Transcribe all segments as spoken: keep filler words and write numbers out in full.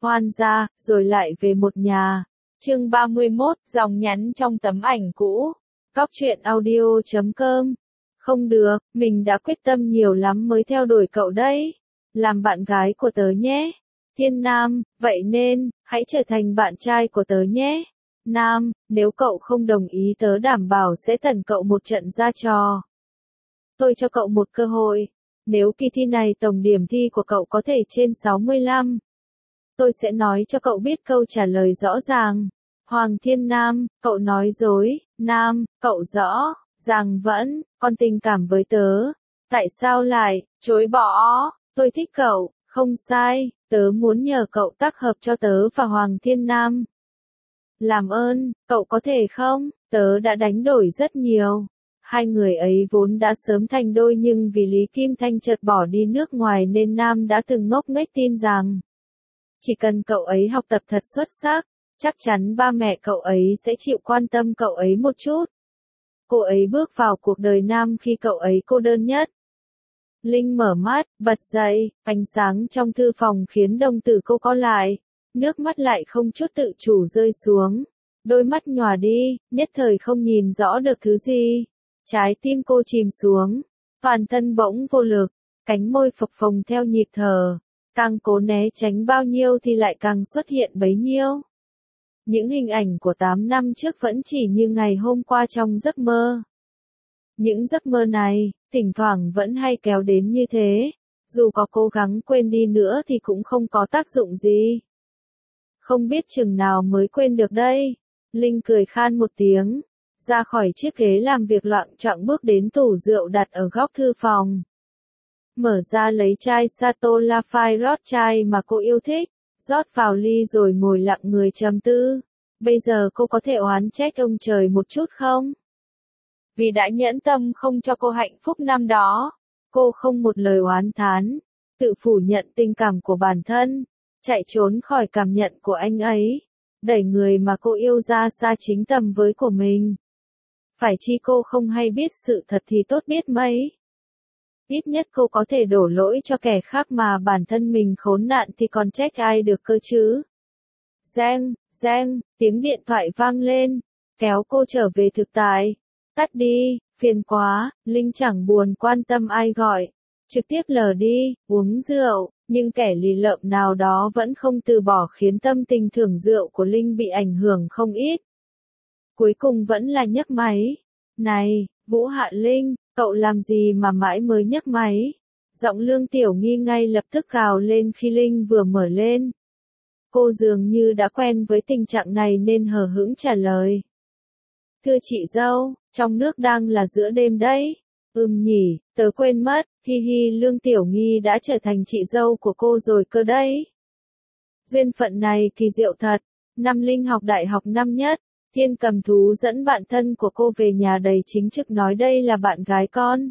Hoan gia, rồi lại về một nhà. Chương ba mươi mốt, dòng nhắn trong tấm ảnh cũ. Góc truyện audio chấm com. Không được, mình đã quyết tâm nhiều lắm mới theo đuổi cậu đấy. Làm bạn gái của tớ nhé. Thiên Nam, vậy nên, hãy trở thành bạn trai của tớ nhé. Nam, nếu cậu không đồng ý tớ đảm bảo sẽ tẩn cậu một trận ra trò. Tôi cho cậu một cơ hội. Nếu kỳ thi này tổng điểm thi của cậu có thể trên sáu mươi lăm, tôi sẽ nói cho cậu biết câu trả lời rõ ràng. Hoàng Thiên Nam, cậu nói dối. Nam, cậu rõ ràng vẫn còn tình cảm với tớ. Tại sao lại chối bỏ? Tôi thích cậu, không sai, tớ muốn nhờ cậu tác hợp cho tớ và Hoàng Thiên Nam. Làm ơn, cậu có thể không? Tớ đã đánh đổi rất nhiều. Hai người ấy vốn đã sớm thành đôi nhưng vì Lý Kim Thanh chợt bỏ đi nước ngoài nên Nam đã từng ngốc nghếch tin rằng chỉ cần cậu ấy học tập thật xuất sắc, chắc chắn ba mẹ cậu ấy sẽ chịu quan tâm cậu ấy một chút. Cô ấy bước vào cuộc đời Nam khi cậu ấy cô đơn nhất. Linh mở mắt, bật dậy, ánh sáng trong thư phòng khiến đồng tử cô co lại, nước mắt lại không chút tự chủ rơi xuống. Đôi mắt nhòa đi, nhất thời không nhìn rõ được thứ gì. Trái tim cô chìm xuống, toàn thân bỗng vô lực, cánh môi phập phồng theo nhịp thở, càng cố né tránh bao nhiêu thì lại càng xuất hiện bấy nhiêu. Những hình ảnh của tám năm trước vẫn chỉ như ngày hôm qua trong giấc mơ. Những giấc mơ này, thỉnh thoảng vẫn hay kéo đến như thế, dù có cố gắng quên đi nữa thì cũng không có tác dụng gì. Không biết chừng nào mới quên được đây. Linh cười khan một tiếng, ra khỏi chiếc ghế làm việc loạng choạng bước đến tủ rượu đặt ở góc thư phòng. Mở ra lấy chai Sato Lafite rót chai mà cô yêu thích, rót vào ly rồi ngồi lặng người trầm tư. Bây giờ cô có thể oán trách ông trời một chút không? Vì đã nhẫn tâm không cho cô hạnh phúc năm đó, cô không một lời oán thán, tự phủ nhận tình cảm của bản thân, chạy trốn khỏi cảm nhận của anh ấy, đẩy người mà cô yêu ra xa chính tầm với của mình. Phải chi cô không hay biết sự thật thì tốt biết mấy. Ít nhất cô có thể đổ lỗi cho kẻ khác mà bản thân mình khốn nạn thì còn trách ai được cơ chứ. Reng, reng, tiếng điện thoại vang lên, kéo cô trở về thực tại. Tắt đi, phiền quá, Linh chẳng buồn quan tâm ai gọi. Trực tiếp lờ đi, uống rượu, nhưng kẻ lì lợm nào đó vẫn không từ bỏ khiến tâm tình thưởng rượu của Linh bị ảnh hưởng không ít. Cuối cùng vẫn là nhấc máy. Này, Vũ Hạ Linh, cậu làm gì mà mãi mới nhấc máy? Giọng Lương Tiểu Nghi ngay lập tức gào lên khi Linh vừa mở lên. Cô dường như đã quen với tình trạng này nên hờ hững trả lời. Thưa chị dâu, trong nước đang là giữa đêm đấy. Ừm nhỉ, tớ quên mất, hi hi Lương Tiểu Nghi đã trở thành chị dâu của cô rồi cơ đấy. Duyên phận này kỳ diệu thật. Năm Linh học đại học năm nhất, Thiên Cầm Thú dẫn bạn thân của cô về nhà đầy chính trực nói đây là bạn gái con.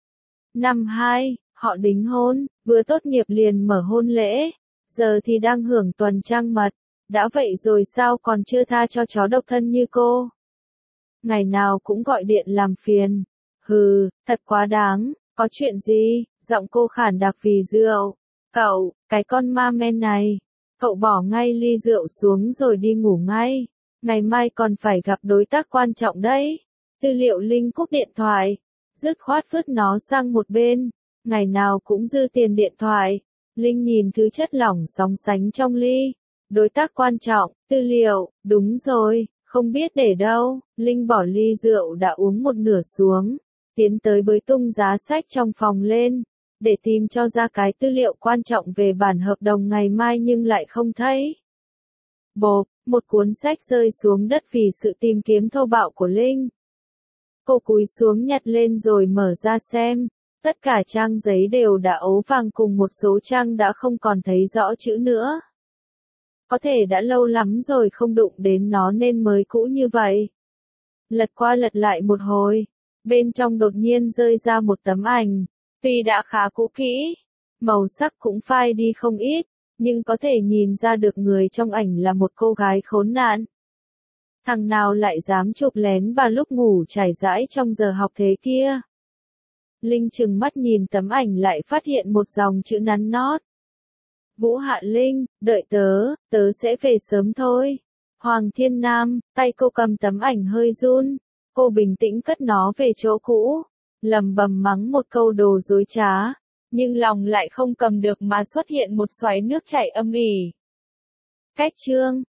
Năm hai, họ đính hôn, vừa tốt nghiệp liền mở hôn lễ, giờ thì đang hưởng tuần trăng mật. Đã vậy rồi sao còn chưa tha cho chó độc thân như cô? Ngày nào cũng gọi điện làm phiền. Hừ, thật quá đáng, có chuyện gì? Giọng cô khản đặc vì rượu. Cậu, cái con ma men này. Cậu bỏ ngay ly rượu xuống rồi đi ngủ ngay. Ngày mai còn phải gặp đối tác quan trọng đấy. Tư liệu Linh cúp điện thoại. Dứt khoát vứt nó sang một bên. Ngày nào cũng dư tiền điện thoại. Linh nhìn thứ chất lỏng sóng sánh trong ly. Đối tác quan trọng, tư liệu, đúng rồi, không biết để đâu. Linh bỏ ly rượu đã uống một nửa xuống. Tiến tới bới tung giá sách trong phòng lên. Để tìm cho ra cái tư liệu quan trọng về bản hợp đồng ngày mai nhưng lại không thấy. Bộp, một cuốn sách rơi xuống đất vì sự tìm kiếm thô bạo của Linh. Cô cúi xuống nhặt lên rồi mở ra xem. Tất cả trang giấy đều đã ố vàng cùng một số trang đã không còn thấy rõ chữ nữa. Có thể đã lâu lắm rồi không đụng đến nó nên mới cũ như vậy. Lật qua lật lại một hồi. Bên trong đột nhiên rơi ra một tấm ảnh. Tuy đã khá cũ kỹ, màu sắc cũng phai đi không ít, nhưng có thể nhìn ra được người trong ảnh là một cô gái khốn nạn. Thằng nào lại dám chụp lén bà lúc ngủ trải rãi trong giờ học thế kia? Linh trừng mắt nhìn tấm ảnh lại phát hiện một dòng chữ nắn nót. Vũ Hạ Linh, đợi tớ, tớ sẽ về sớm thôi. Hoàng Thiên Nam, tay cô cầm tấm ảnh hơi run. Cô bình tĩnh cất nó về chỗ cũ. Lầm bầm mắng một câu đồ dối trá. Nhưng lòng lại không cầm được mà xuất hiện một xoáy nước chảy âm ỉ. Cách chương